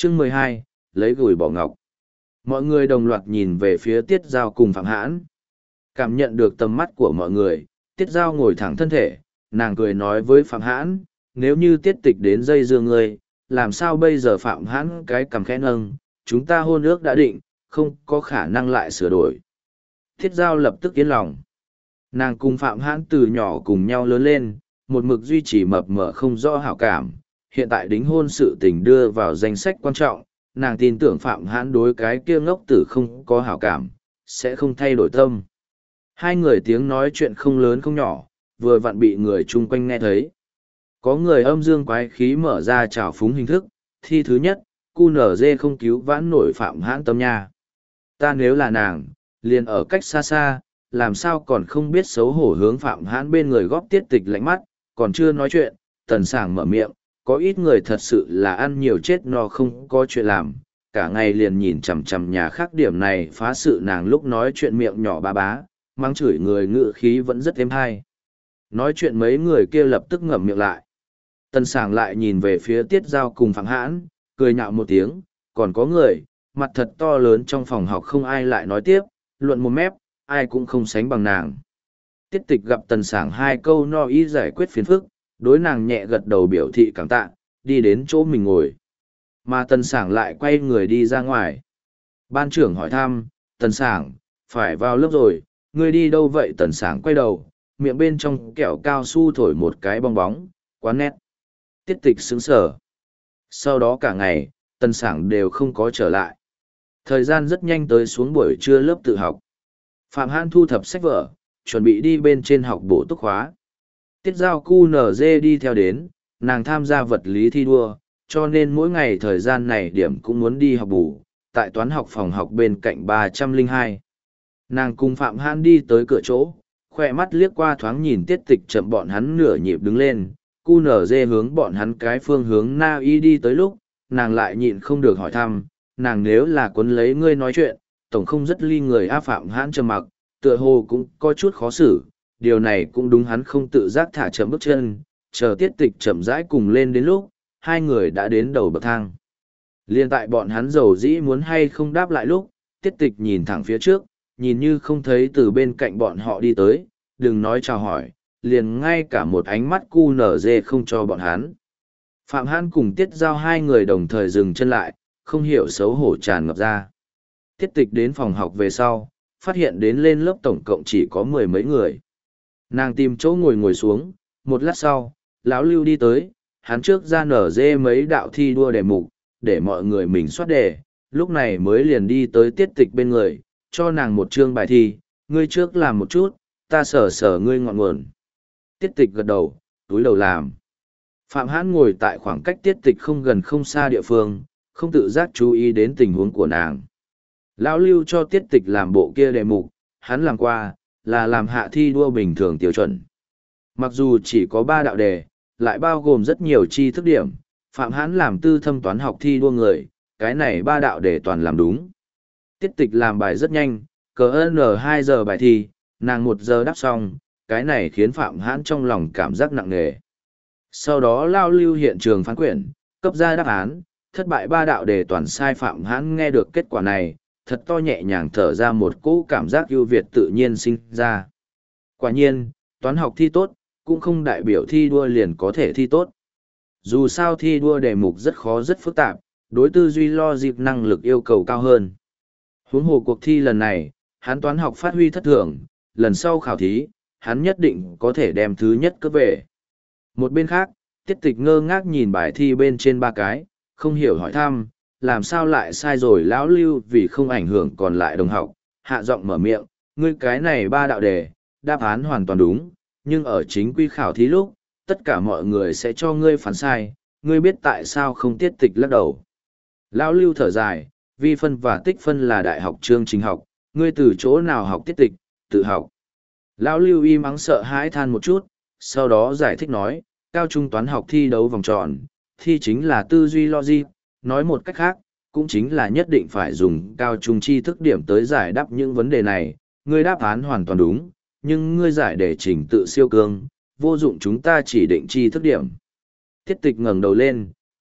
Chương 12, lấy gùi bỏ ngọc. Mọi người đồng loạt nhìn về phía Tiết Giao cùng Phạm Hãn. Cảm nhận được tầm mắt của mọi người, Tiết Giao ngồi thẳng thân thể, nàng cười nói với Phạm Hãn, nếu như Tiết Tịch đến dây dưa ngươi, làm sao bây giờ? Phạm Hãn cái cằm khẽ nâng, chúng ta hôn ước đã định, không có khả năng lại sửa đổi. Tiết Giao lập tức yên lòng. Nàng cùng Phạm Hãn từ nhỏ cùng nhau lớn lên, một mực duy trì mập mờ không rõ hảo cảm. Hiện tại đính hôn sự tình đưa vào danh sách quan trọng, nàng tin tưởng Phạm Hãn đối cái kia ngốc tử không có hảo cảm, sẽ không thay đổi tâm. Hai người tiếng nói chuyện không lớn không nhỏ, vừa vặn bị người chung quanh nghe thấy. Có người âm dương quái khí mở ra trào phúng hình thức, thi thứ nhất, QNZ không cứu vãn nổi Phạm Hãn tâm nha. Ta nếu là nàng, liền ở cách xa xa, làm sao còn không biết xấu hổ hướng Phạm Hãn bên người góp Tiết Tịch lạnh mắt, còn chưa nói chuyện, Tần Sảng mở miệng, có ít người thật sự là ăn nhiều chết no không có chuyện làm, cả ngày liền nhìn chằm chằm nhà khác điểm này phá sự. Nàng lúc nói chuyện miệng nhỏ ba bá, mắng chửi người ngự khí vẫn rất êm hay. Nói chuyện mấy người kia lập tức ngậm miệng lại. Tần Sảng lại nhìn về phía Tiết Giao cùng Phạm Hãn, cười nhạo một tiếng, còn có người, mặt thật to lớn trong phòng học không ai lại nói tiếp, luận một mép, ai cũng không sánh bằng nàng. Tiết Tịch gặp Tần Sảng hai câu no ý giải quyết phiền phức, đối nàng nhẹ gật đầu biểu thị cảm tạ, đi đến chỗ mình ngồi. Mà Tần Sảng lại quay người đi ra ngoài. Ban trưởng hỏi thăm, Tần Sảng, phải vào lớp rồi, ngươi đi đâu vậy? Tần Sảng quay đầu, miệng bên trong kẹo cao su thổi một cái bong bóng, quá nét. Tiết Tịch sững sờ. Sau đó cả ngày, Tần Sảng đều không có trở lại. Thời gian rất nhanh tới xuống buổi trưa lớp tự học. Phạm Hãn thu thập sách vở, chuẩn bị đi bên trên học bổ túc khóa. Tiết Giao QNZ đi theo đến, nàng tham gia vật lý thi đua, cho nên mỗi ngày thời gian này điểm cũng muốn đi học bù, tại toán học phòng học bên cạnh 302. Nàng cùng Phạm Hãn đi tới cửa chỗ, khỏe mắt liếc qua thoáng nhìn Tiết Tịch chậm bọn hắn nửa nhịp đứng lên, QNZ hướng bọn hắn cái phương hướng Na Y đi tới lúc, nàng lại nhịn không được hỏi thăm, nàng nếu là quấn lấy ngươi nói chuyện, tổng không rất ly người. Phạm Hãn trầm mặc, tựa hồ cũng có chút khó xử, điều này cũng đúng, hắn không tự giác thả chậm bước chân, chờ Tiết Tịch chậm rãi cùng lên đến lúc, hai người đã đến đầu bậc thang. Liên tại bọn hắn dầu dĩ muốn hay không đáp lại lúc, Tiết Tịch nhìn thẳng phía trước, nhìn như không thấy từ bên cạnh bọn họ đi tới, đừng nói chào hỏi, liền ngay cả một ánh mắt QNZ không cho bọn hắn. Phạm Hãn cùng Tiết Giao hai người đồng thời dừng chân lại, không hiểu xấu hổ tràn ngập ra. Tiết Tịch đến phòng học về sau, phát hiện đến lên lớp tổng cộng chỉ có 10 mấy người. Nàng tìm chỗ ngồi xuống, một lát sau, lão Lưu đi tới, hắn trước ra nở dê mấy đạo thi đua đề mục, để mọi người mình soát đề, lúc này mới liền đi tới Tiết Tịch bên người, cho nàng một chương bài thi, ngươi trước làm một chút, ta sờ sờ ngươi ngọn nguồn. Tiết Tịch gật đầu, túi đầu làm. Phạm Hãn ngồi tại khoảng cách Tiết Tịch không gần không xa địa phương, không tự giác chú ý đến tình huống của nàng. Lão Lưu cho Tiết Tịch làm bộ kia đề mục, hắn làm qua, là làm hạ thi đua bình thường tiêu chuẩn. Mặc dù chỉ có 3 đạo đề, lại bao gồm rất nhiều tri thức điểm, Phạm Hãn làm tư thâm toán học thi đua người, cái này 3 đạo đề toàn làm đúng. Tiết Tịch làm bài rất nhanh, cỡ N 2 giờ bài thi, nàng 1 giờ đáp xong, cái này khiến Phạm Hãn trong lòng cảm giác nặng nề. Sau đó Lão Lưu hiện trường phán quyển, cấp ra đáp án, thất bại 3 đạo đề toàn sai. Phạm Hãn nghe được kết quả này, thật to nhẹ nhàng thở ra một cỗ cảm giác ưu việt tự nhiên sinh ra. Quả nhiên, toán học thi tốt, cũng không đại biểu thi đua liền có thể thi tốt. Dù sao thi đua đề mục rất khó rất phức tạp, đối tư duy logic năng lực yêu cầu cao hơn. Huống hồ cuộc thi lần này, hắn toán học phát huy thất thường, lần sau khảo thí, hắn nhất định có thể đem thứ nhất cướp về. Một bên khác, Tiết Tịch ngơ ngác nhìn bài thi bên trên 3 cái, không hiểu hỏi thăm, làm sao lại sai rồi? Lão Lưu vì không ảnh hưởng còn lại đồng học, hạ giọng mở miệng, ngươi cái này 3 đạo đề, đáp án hoàn toàn đúng, nhưng ở chính quy khảo thí lúc, tất cả mọi người sẽ cho ngươi phán sai, ngươi biết tại sao không? Tiết Tịch lắc đầu. Lão Lưu thở dài, vi phân và tích phân là đại học chương trình học, ngươi từ chỗ nào học? Tiết Tịch, tự học. Lão Lưu im ắng sợ hãi than một chút, sau đó giải thích nói, cao trung toán học thi đấu vòng tròn, thi chính là tư duy logic, nói một cách khác, cũng chính là nhất định phải dùng cao trung tri thức điểm tới giải đáp những vấn đề này. Ngươi đáp án hoàn toàn đúng, nhưng ngươi giải đề trình tự siêu cương, vô dụng chúng ta chỉ định tri thức điểm. Tiết Tịch ngẩng đầu lên,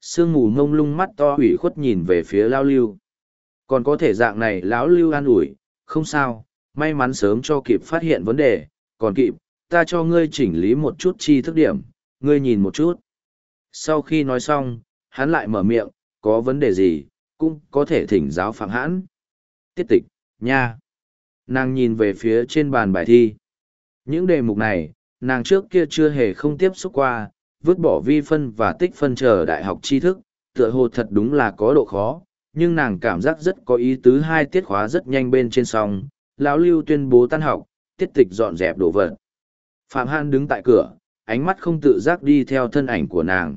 sương mù mông lung mắt to ủy khuất nhìn về phía Lão Lưu. Còn có thể dạng này Lão Lưu an ủi, không sao, may mắn sớm cho kịp phát hiện vấn đề, còn kịp, ta cho ngươi chỉnh lý một chút chi thức điểm, ngươi nhìn một chút. Sau khi nói xong, hắn lại mở miệng, có vấn đề gì, cũng có thể thỉnh giáo Phạm Hãn. Tiết tịch, nha. Nàng nhìn về phía trên bàn bài thi. Những đề mục này, nàng trước kia chưa hề không tiếp xúc qua, vứt bỏ vi phân và tích phân chờ đại học tri thức, tựa hồ thật đúng là có độ khó, nhưng nàng cảm giác rất có ý tứ. Hai tiết khóa rất nhanh bên trên song, Lão Lưu tuyên bố tan học, tiết tịch dọn dẹp đồ vật. Phạm Hãn đứng tại cửa, ánh mắt không tự giác đi theo thân ảnh của nàng.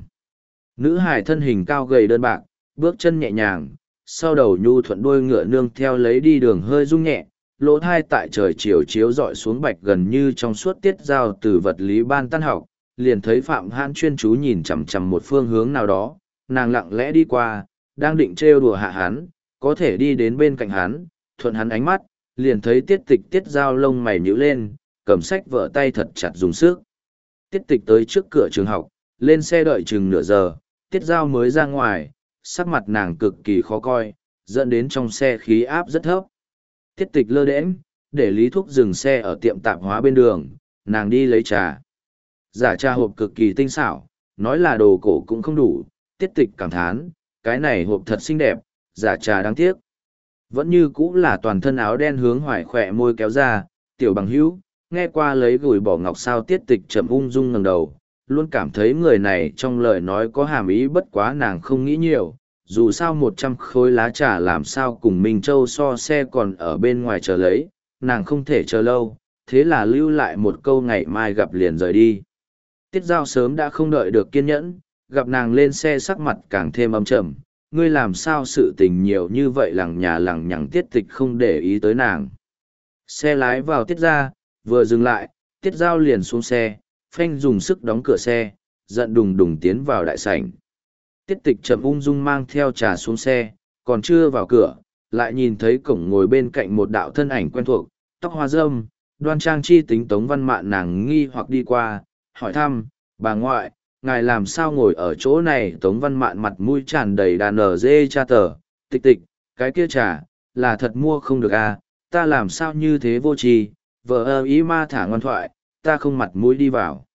Nữ hài thân hình cao gầy đơn bạc, bước chân nhẹ nhàng, sau đầu nhu thuận đuôi ngựa nương theo lấy đi đường hơi rung nhẹ, lỗ thai tại trời chiều chiếu dọi xuống bạch gần như trong suốt tiết giao từ vật lý ban tan học, liền thấy Phạm Hãn chuyên chú nhìn chằm chằm một phương hướng nào đó, nàng lặng lẽ đi qua, đang định trêu đùa hạ hắn, có thể đi đến bên cạnh hắn, thuận hắn ánh mắt, liền thấy tiết tịch tiết giao lông mày nhíu lên, cầm sách vở tay thật chặt dùng sức. Tiết tịch tới trước cửa trường học, lên xe đợi chừng nửa giờ, tiết giao mới ra ngoài, sắc mặt nàng cực kỳ khó coi, dẫn đến trong xe khí áp rất thấp. Tiết tịch lơ đễnh, để Lý Thúc dừng xe ở tiệm tạp hóa bên đường, nàng đi lấy trà. Giả trà hộp cực kỳ tinh xảo, nói là đồ cổ cũng không đủ, tiết tịch cảm thán, cái này hộp thật xinh đẹp, giả trà đáng tiếc. Vẫn như cũ là toàn thân áo đen hướng hoài khỏe môi kéo ra, tiểu bằng hữu, nghe qua lấy gửi bỏ ngọc sao. Tiết tịch chậm ung dung ngẩng đầu, luôn cảm thấy người này trong lời nói có hàm ý, bất quá nàng không nghĩ nhiều, dù sao 100 khối lá trà làm sao cùng Minh Châu so, xe còn ở bên ngoài chờ lấy, nàng không thể chờ lâu, thế là lưu lại một câu ngày mai gặp liền rời đi. Tiết giao sớm đã không đợi được kiên nhẫn, gặp nàng lên xe sắc mặt càng thêm âm trầm, ngươi làm sao sự tình nhiều như vậy, lằng nhà lằng nhằng. Tiết tịch không để ý tới nàng. Xe lái vào tiết ra, vừa dừng lại, tiết giao liền xuống xe, phanh dùng sức đóng cửa xe, giận đùng đùng tiến vào đại sảnh. Tiết tịch chậm ung dung mang theo trà xuống xe, còn chưa vào cửa, lại nhìn thấy cổng ngồi bên cạnh một đạo thân ảnh quen thuộc, tóc hoa râm, đoan trang chi tính. Tống Văn Mạn nàng nghi hoặc đi qua, hỏi thăm, bà ngoại, ngài làm sao ngồi ở chỗ này? Tống Văn Mạn mặt mũi tràn đầy đàn ở dê cha tờ, tịch tịch, cái kia trà, là thật mua không được à, ta làm sao như thế vô tri, vợ ơ ý ma thả ngoan thoại, ta không mặt mũi đi vào.